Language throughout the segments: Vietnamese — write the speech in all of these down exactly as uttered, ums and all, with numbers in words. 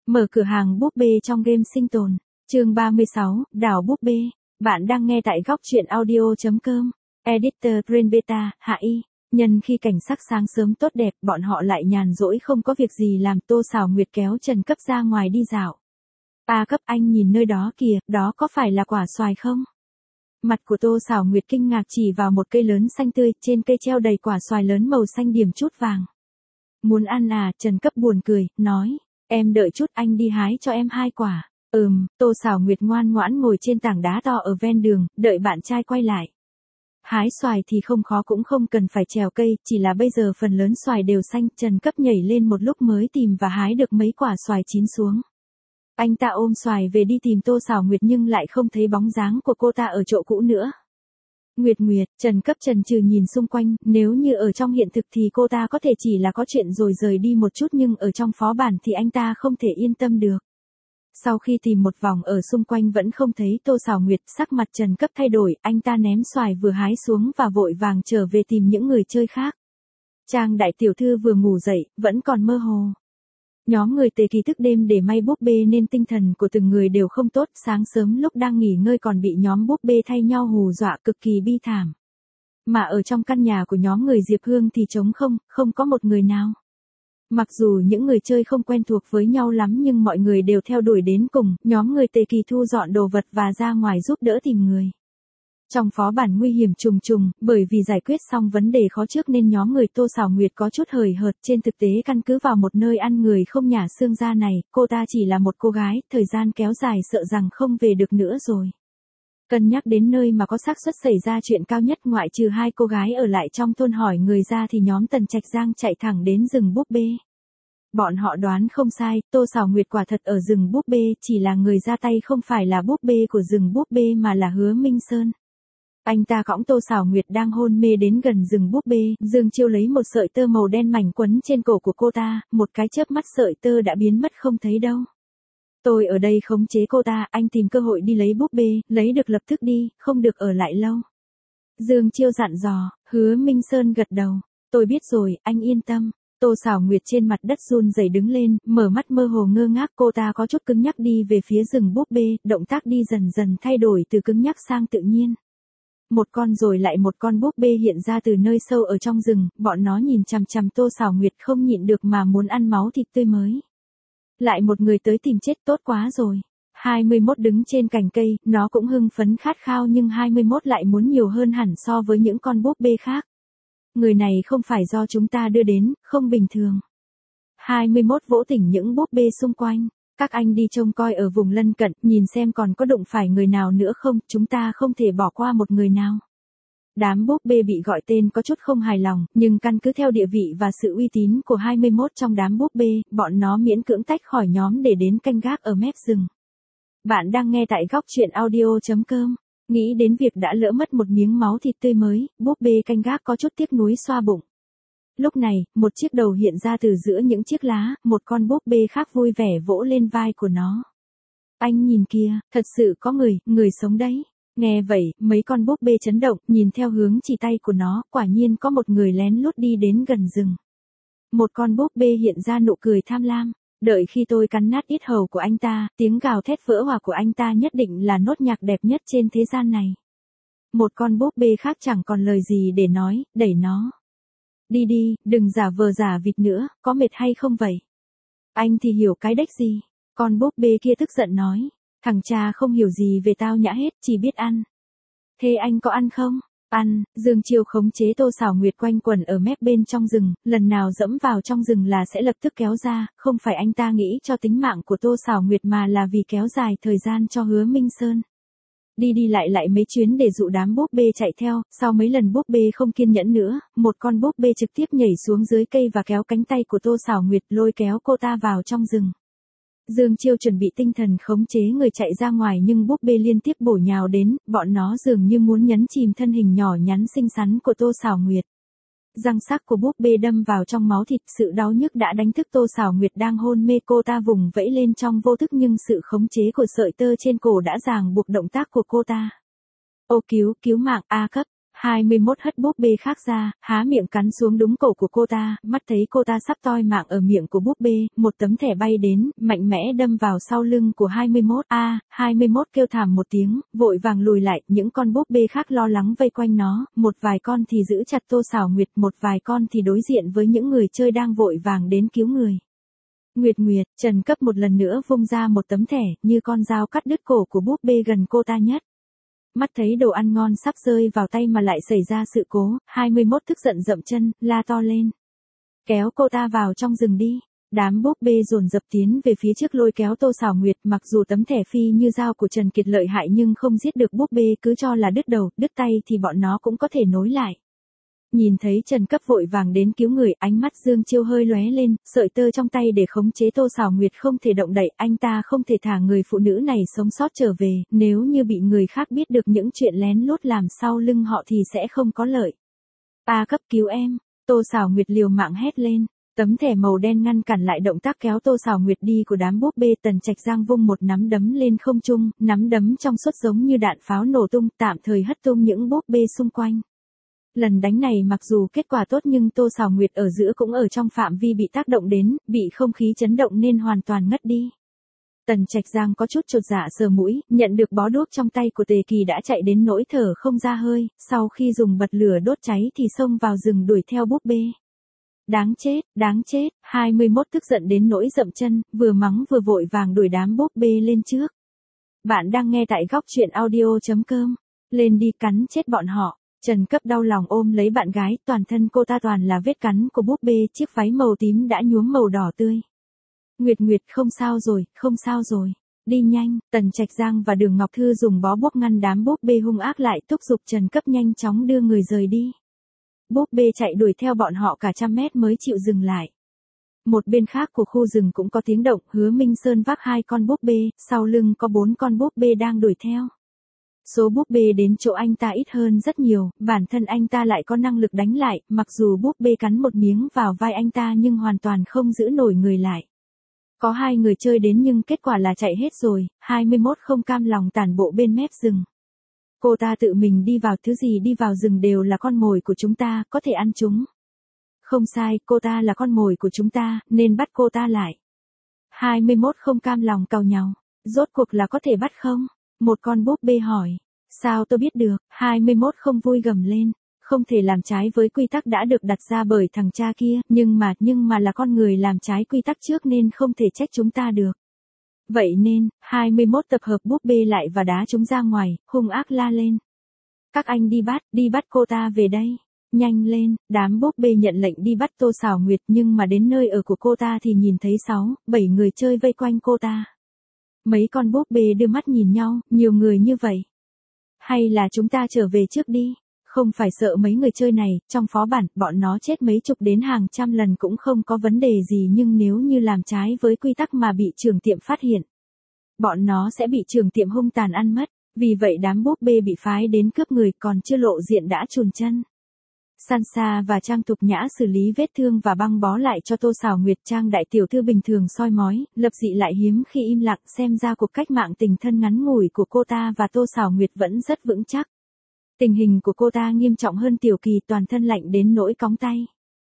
Mở cửa hàng búp bê trong game sinh tồn. Chương ba mươi sáu, đảo búp bê. Bạn đang nghe tại góc truyện audio chấm com. Editor Brain Beta, Hạ Y. Nhân khi cảnh sắc sáng sớm tốt đẹp, bọn họ lại nhàn rỗi không có việc gì làm. Tô Sào Nguyệt kéo Trần Cấp ra ngoài đi dạo. A Cấp, anh nhìn nơi đó kìa, đó có phải là quả xoài không? Mặt của Tô Sào Nguyệt kinh ngạc chỉ vào một cây lớn xanh tươi, trên cây treo đầy quả xoài lớn màu xanh điểm chút vàng. Muốn ăn à? Trần Cấp buồn cười, nói. Em đợi chút, anh đi hái cho em hai quả. Ừm, Tô Sào Nguyệt ngoan ngoãn ngồi trên tảng đá to ở ven đường, đợi bạn trai quay lại. Hái xoài thì không khó, cũng không cần phải trèo cây, chỉ là bây giờ phần lớn xoài đều xanh. Trần Cấp nhảy lên một lúc mới tìm và hái được mấy quả xoài chín xuống. Anh ta ôm xoài về đi tìm Tô Sào Nguyệt nhưng lại không thấy bóng dáng của cô ta ở chỗ cũ nữa. Nguyệt Nguyệt, Trần Cấp chần chừ nhìn xung quanh, nếu như ở trong hiện thực thì cô ta có thể chỉ là có chuyện rồi rời đi một chút, nhưng ở trong phó bản thì anh ta không thể yên tâm được. Sau khi tìm một vòng ở xung quanh vẫn không thấy Tô Sào Nguyệt, sắc mặt Trần Cấp thay đổi, anh ta ném xoài vừa hái xuống và vội vàng trở về tìm những người chơi khác. Trang đại tiểu thư vừa ngủ dậy, vẫn còn mơ hồ. Nhóm người tề kỳ thức đêm để may búp bê nên tinh thần của từng người đều không tốt, sáng sớm lúc đang nghỉ ngơi còn bị nhóm búp bê thay nhau hù dọa, cực kỳ bi thảm. Mà ở trong căn nhà của nhóm người Diệp Hương thì trống không, không có một người nào. Mặc dù những người chơi không quen thuộc với nhau lắm nhưng mọi người đều theo đuổi đến cùng, nhóm người tề kỳ thu dọn đồ vật và ra ngoài giúp đỡ tìm người. Trong phó bản nguy hiểm trùng trùng, bởi vì giải quyết xong vấn đề khó trước nên nhóm người Tô Sào Nguyệt có chút hời hợt. Trên thực tế căn cứ vào một nơi ăn người không nhả xương ra này, cô ta chỉ là một cô gái, thời gian kéo dài sợ rằng không về được nữa rồi. Cân nhắc đến nơi mà có xác suất xảy ra chuyện cao nhất ngoại trừ hai cô gái ở lại trong thôn hỏi người ra thì nhóm Tần Trạch Giang chạy thẳng đến rừng búp bê. Bọn họ đoán không sai, Tô Sào Nguyệt quả thật ở rừng búp bê, chỉ là người ra tay không phải là búp bê của rừng búp bê mà là Hứa Minh Sơn. Anh ta cõng Tô Sào Nguyệt đang hôn mê đến gần rừng búp bê, Dương Chiêu lấy một sợi tơ màu đen mảnh quấn trên cổ của cô ta, một cái chớp mắt sợi tơ đã biến mất không thấy đâu. Tôi ở đây khống chế cô ta, anh tìm cơ hội đi lấy búp bê, lấy được lập tức đi, không được ở lại lâu. Dương Chiêu dặn dò. Hứa Minh Sơn gật đầu. Tôi biết rồi, anh yên tâm. Tô Sào Nguyệt trên mặt đất run rẩy đứng lên, mở mắt mơ hồ ngơ ngác, cô ta có chút cứng nhắc đi về phía rừng búp bê, động tác đi dần dần thay đổi từ cứng nhắc sang tự nhiên. Một con rồi lại một con búp bê hiện ra từ nơi sâu ở trong rừng, bọn nó nhìn chằm chằm Tô Sào Nguyệt không nhịn được mà muốn ăn máu thịt tươi mới. Lại một người tới tìm chết, tốt quá rồi. hai mươi mốt đứng trên cành cây, nó cũng hưng phấn khát khao nhưng hai mươi mốt lại muốn nhiều hơn hẳn so với những con búp bê khác. Người này không phải do chúng ta đưa đến, không bình thường. hai mươi mốt vỗ tỉnh những búp bê xung quanh. Các anh đi trông coi ở vùng lân cận, nhìn xem còn có đụng phải người nào nữa không, chúng ta không thể bỏ qua một người nào. Đám búp bê bị gọi tên có chút không hài lòng, nhưng căn cứ theo địa vị và sự uy tín của hai mươi mốt trong đám búp bê, bọn nó miễn cưỡng tách khỏi nhóm để đến canh gác ở mép rừng. Bạn đang nghe tại góc truyện audio chấm com. Nghĩ đến việc đã lỡ mất một miếng máu thịt tươi mới, búp bê canh gác có chút tiếc nuối xoa bụng. Lúc này, một chiếc đầu hiện ra từ giữa những chiếc lá, một con búp bê khác vui vẻ vỗ lên vai của nó. Anh nhìn kìa, thật sự có người, người sống đấy. Nghe vậy, mấy con búp bê chấn động, nhìn theo hướng chỉ tay của nó, quả nhiên có một người lén lút đi đến gần rừng. Một con búp bê hiện ra nụ cười tham lam. Đợi khi tôi cắn nát yết hầu của anh ta, tiếng gào thét vỡ hòa của anh ta nhất định là nốt nhạc đẹp nhất trên thế gian này. Một con búp bê khác chẳng còn lời gì để nói, đẩy nó. Đi đi, đừng giả vờ giả vịt nữa, có mệt hay không vậy? Anh thì hiểu cái đếch gì? Con búp bê kia tức giận nói. Thằng cha không hiểu gì về tao nhã hết, chỉ biết ăn. Thế anh có ăn không? Ăn. Dương Chiêu khống chế Tô Sào Nguyệt quanh quẩn ở mép bên trong rừng, lần nào dẫm vào trong rừng là sẽ lập tức kéo ra, không phải anh ta nghĩ cho tính mạng của Tô Sào Nguyệt mà là vì kéo dài thời gian cho Hứa Minh Sơn. Đi đi lại lại mấy chuyến để dụ đám búp bê chạy theo, sau mấy lần búp bê không kiên nhẫn nữa, một con búp bê trực tiếp nhảy xuống dưới cây và kéo cánh tay của Tô Sào Nguyệt lôi kéo cô ta vào trong rừng. Dương Chiêu chuẩn bị tinh thần khống chế người chạy ra ngoài nhưng búp bê liên tiếp bổ nhào đến, bọn nó dường như muốn nhấn chìm thân hình nhỏ nhắn xinh xắn của Tô Sào Nguyệt. Răng sắc của búp bê đâm vào trong máu thịt, sự đau nhức đã đánh thức Tô Sào Nguyệt đang hôn mê, cô ta vùng vẫy lên trong vô thức nhưng sự khống chế của sợi tơ trên cổ đã ràng buộc động tác của cô ta. Ô cứu, cứu mạng, A Cấp. hai mươi mốt hất búp bê khác ra, há miệng cắn xuống đúng cổ của cô ta, mắt thấy cô ta sắp toi mạng ở miệng của búp bê, một tấm thẻ bay đến, mạnh mẽ đâm vào sau lưng của hai mươi mốt. A, hai mươi mốt kêu thảm một tiếng, vội vàng lùi lại, những con búp bê khác lo lắng vây quanh nó, một vài con thì giữ chặt Tô Sảo Nguyệt, một vài con thì đối diện với những người chơi đang vội vàng đến cứu người. Nguyệt Nguyệt, Trần Cấp một lần nữa vung ra một tấm thẻ, như con dao cắt đứt cổ của búp bê gần cô ta nhất. Mắt thấy đồ ăn ngon sắp rơi vào tay mà lại xảy ra sự cố, hai mươi mốt tức giận dậm chân, la to lên. Kéo cô ta vào trong rừng đi. Đám búp bê dồn dập tiến về phía trước lôi kéo Tô Sảo Nguyệt, mặc dù tấm thẻ phi như dao của Trần Kiệt lợi hại nhưng không giết được búp bê, cứ cho là đứt đầu, đứt tay thì bọn nó cũng có thể nối lại. Nhìn thấy Trần Cấp vội vàng đến cứu người, ánh mắt Dương Chiêu hơi lóe lên, sợi tơ trong tay để khống chế Tô Sảo Nguyệt không thể động đậy, anh ta không thể thả người phụ nữ này sống sót trở về, nếu như bị người khác biết được những chuyện lén lút làm sau lưng họ thì sẽ không có lợi. Ta cấp cứu em, Tô Sảo Nguyệt liều mạng hét lên. Tấm thẻ màu đen ngăn cản lại động tác kéo Tô Sảo Nguyệt đi của đám búp bê. Tần Trạch Giang vung một nắm đấm lên không trung, nắm đấm trong suốt giống như đạn pháo nổ tung, tạm thời hất tung những búp bê xung quanh. Lần đánh này mặc dù kết quả tốt nhưng Tô Sảo Nguyệt ở giữa cũng ở trong phạm vi bị tác động đến, bị không khí chấn động nên hoàn toàn ngất đi. Tần Trạch Giang có chút chột dạ sờ mũi, nhận được bó đuốc trong tay của Tề Kỳ đã chạy đến nỗi thở không ra hơi, sau khi dùng bật lửa đốt cháy thì xông vào rừng đuổi theo búp bê. Đáng chết, đáng chết, hai mươi mốt tức giận đến nỗi dậm chân, vừa mắng vừa vội vàng đuổi đám búp bê lên trước. Bạn đang nghe tại góc truyện audio chấm com, lên đi cắn chết bọn họ. Trần Cấp đau lòng ôm lấy bạn gái, toàn thân cô ta toàn là vết cắn của búp bê, chiếc váy màu tím đã nhuốm màu đỏ tươi. Nguyệt Nguyệt không sao rồi, không sao rồi, đi nhanh. Tần Trạch Giang và Đường Ngọc Thư dùng bó búp ngăn đám búp bê hung ác lại, thúc giục Trần Cấp nhanh chóng đưa người rời đi. Búp bê chạy đuổi theo bọn họ cả trăm mét mới chịu dừng lại. Một bên khác của khu rừng cũng có tiếng động, Hứa Minh Sơn vác hai con búp bê, sau lưng có bốn con búp bê đang đuổi theo. Số búp bê đến chỗ anh ta ít hơn rất nhiều, bản thân anh ta lại có năng lực đánh lại, mặc dù búp bê cắn một miếng vào vai anh ta nhưng hoàn toàn không giữ nổi người lại. Có hai người chơi đến nhưng kết quả là chạy hết rồi, hai mươi mốt không cam lòng tản bộ bên mép rừng. Cô ta tự mình đi vào, thứ gì đi vào rừng đều là con mồi của chúng ta, có thể ăn chúng. Không sai, cô ta là con mồi của chúng ta, nên bắt cô ta lại. hai mươi mốt không cam lòng càu nhàu, rốt cuộc là có thể bắt không? Một con búp bê hỏi, sao tôi biết được? hai mươi mốt không vui gầm lên, không thể làm trái với quy tắc đã được đặt ra bởi thằng cha kia, nhưng mà, nhưng mà là con người làm trái quy tắc trước nên không thể trách chúng ta được. Vậy nên, hai mươi mốt tập hợp búp bê lại và đá chúng ra ngoài, hung ác la lên. Các anh đi bắt, đi bắt cô ta về đây. Nhanh lên, đám búp bê nhận lệnh đi bắt Tô Sảo Nguyệt nhưng mà đến nơi ở của cô ta thì nhìn thấy sáu, bảy người chơi vây quanh cô ta. Mấy con búp bê đưa mắt nhìn nhau, nhiều người như vậy. Hay là chúng ta trở về trước đi, không phải sợ mấy người chơi này, trong phó bản, bọn nó chết mấy chục đến hàng trăm lần cũng không có vấn đề gì nhưng nếu như làm trái với quy tắc mà bị trưởng tiệm phát hiện, bọn nó sẽ bị trưởng tiệm hung tàn ăn mất, vì vậy đám búp bê bị phái đến cướp người còn chưa lộ diện đã chùn chân. Sansa và Trang Thục Nhã xử lý vết thương và băng bó lại cho Tô Sảo Nguyệt. Trang đại tiểu thư bình thường soi mói, lập dị lại hiếm khi im lặng, xem ra cuộc cách mạng tình thân ngắn ngủi của cô ta và Tô Sảo Nguyệt vẫn rất vững chắc. Tình hình của cô ta nghiêm trọng hơn Tiểu Kỳ, toàn thân lạnh đến nỗi cóng tay.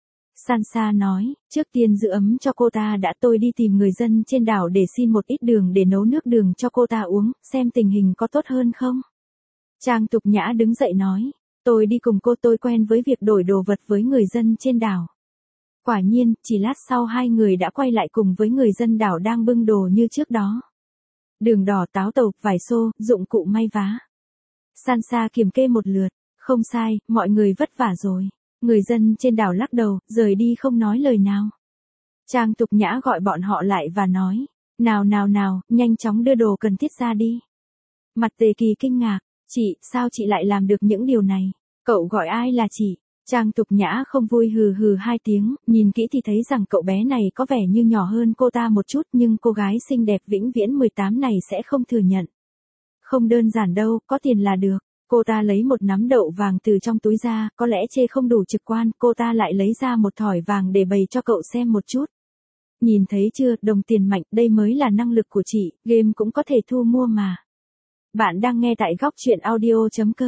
Sansa nói, trước tiên giữ ấm cho cô ta đã, tôi đi tìm người dân trên đảo để xin một ít đường để nấu nước đường cho cô ta uống, xem tình hình có tốt hơn không. Trang Thục Nhã đứng dậy nói, tôi đi cùng cô, tôi quen với việc đổi đồ vật với người dân trên đảo. Quả nhiên, chỉ lát sau hai người đã quay lại cùng với người dân đảo đang bưng đồ như trước đó. Đường đỏ, táo tàu, vải xô, dụng cụ may vá. Sansa kiểm kê một lượt, không sai, mọi người vất vả rồi. Người dân trên đảo lắc đầu, rời đi không nói lời nào. Trang Thục Nhã gọi bọn họ lại và nói, nào nào nào, nhanh chóng đưa đồ cần thiết ra đi. Mặt Tề Kỳ kinh ngạc, chị, sao chị lại làm được những điều này? Cậu gọi ai là chị? Trang Thục Nhã không vui hừ hừ hai tiếng, nhìn kỹ thì thấy rằng cậu bé này có vẻ như nhỏ hơn cô ta một chút nhưng cô gái xinh đẹp vĩnh viễn mười tám này sẽ không thừa nhận. Không đơn giản đâu, có tiền là được. Cô ta lấy một nắm đậu vàng từ trong túi ra, có lẽ chê không đủ trực quan, cô ta lại lấy ra một thỏi vàng để bày cho cậu xem một chút. Nhìn thấy chưa, đồng tiền mạnh, đây mới là năng lực của chị, game cũng có thể thu mua mà. Bạn đang nghe tại góc truyện audio chấm com.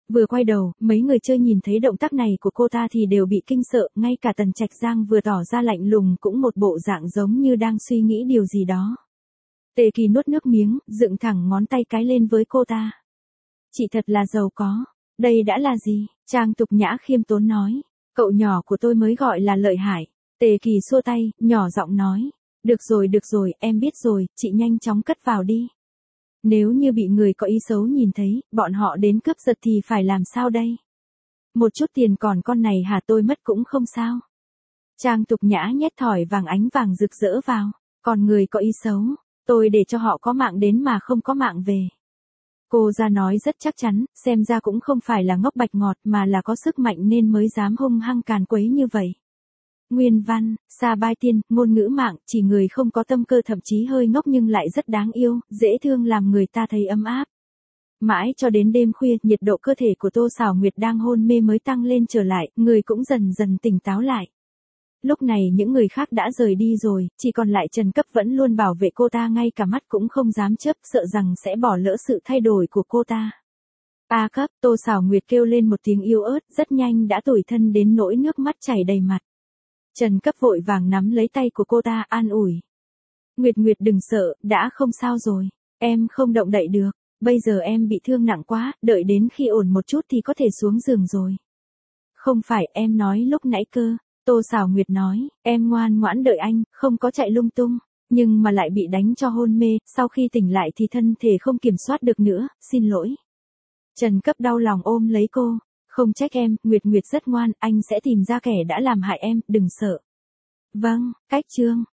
Vừa quay đầu, mấy người chơi nhìn thấy động tác này của cô ta thì đều bị kinh sợ, ngay cả Tần Trạch Giang vừa tỏ ra lạnh lùng cũng một bộ dạng giống như đang suy nghĩ điều gì đó. Tề Kỳ nuốt nước miếng, dựng thẳng ngón tay cái lên với cô ta. Chị thật là giàu có. Đây đã là gì? Trang Tục Nhã khiêm tốn nói. Cậu nhỏ của tôi mới gọi là lợi hại. Tề Kỳ xua tay, nhỏ giọng nói. Được rồi được rồi, em biết rồi, chị nhanh chóng cất vào đi. Nếu như bị người có ý xấu nhìn thấy, bọn họ đến cướp giật thì phải làm sao đây? Một chút tiền còn con này hả, tôi mất cũng không sao. Trang Tục Nhã nhét thỏi vàng ánh vàng rực rỡ vào. Còn người có ý xấu, tôi để cho họ có mạng đến mà không có mạng về. Cô ra nói rất chắc chắn, xem ra cũng không phải là ngốc bạch ngọt mà là có sức mạnh nên mới dám hung hăng càn quấy như vậy. Nguyên văn, Sa Bai Tiên, ngôn ngữ mạng, chỉ người không có tâm cơ thậm chí hơi ngốc nhưng lại rất đáng yêu, dễ thương làm người ta thấy ấm áp. Mãi cho đến đêm khuya, nhiệt độ cơ thể của Tô Sảo Nguyệt đang hôn mê mới tăng lên trở lại, người cũng dần dần tỉnh táo lại. Lúc này những người khác đã rời đi rồi, chỉ còn lại Trần Cấp vẫn luôn bảo vệ cô ta, ngay cả mắt cũng không dám chớp, sợ rằng sẽ bỏ lỡ sự thay đổi của cô ta. A Cấp, Tô Sảo Nguyệt kêu lên một tiếng yếu ớt, rất nhanh đã tủi thân đến nỗi nước mắt chảy đầy mặt. Trần Cấp vội vàng nắm lấy tay của cô ta, an ủi. Nguyệt Nguyệt đừng sợ, đã không sao rồi, em không động đậy được, bây giờ em bị thương nặng quá, đợi đến khi ổn một chút thì có thể xuống giường rồi. Không phải, em nói lúc nãy cơ. Tô Sảo Nguyệt nói, em ngoan ngoãn đợi anh, không có chạy lung tung, nhưng mà lại bị đánh cho hôn mê, sau khi tỉnh lại thì thân thể không kiểm soát được nữa, xin lỗi. Trần Cấp đau lòng ôm lấy cô, không trách em, Nguyệt Nguyệt rất ngoan, anh sẽ tìm ra kẻ đã làm hại em, đừng sợ. Vâng, cách chương.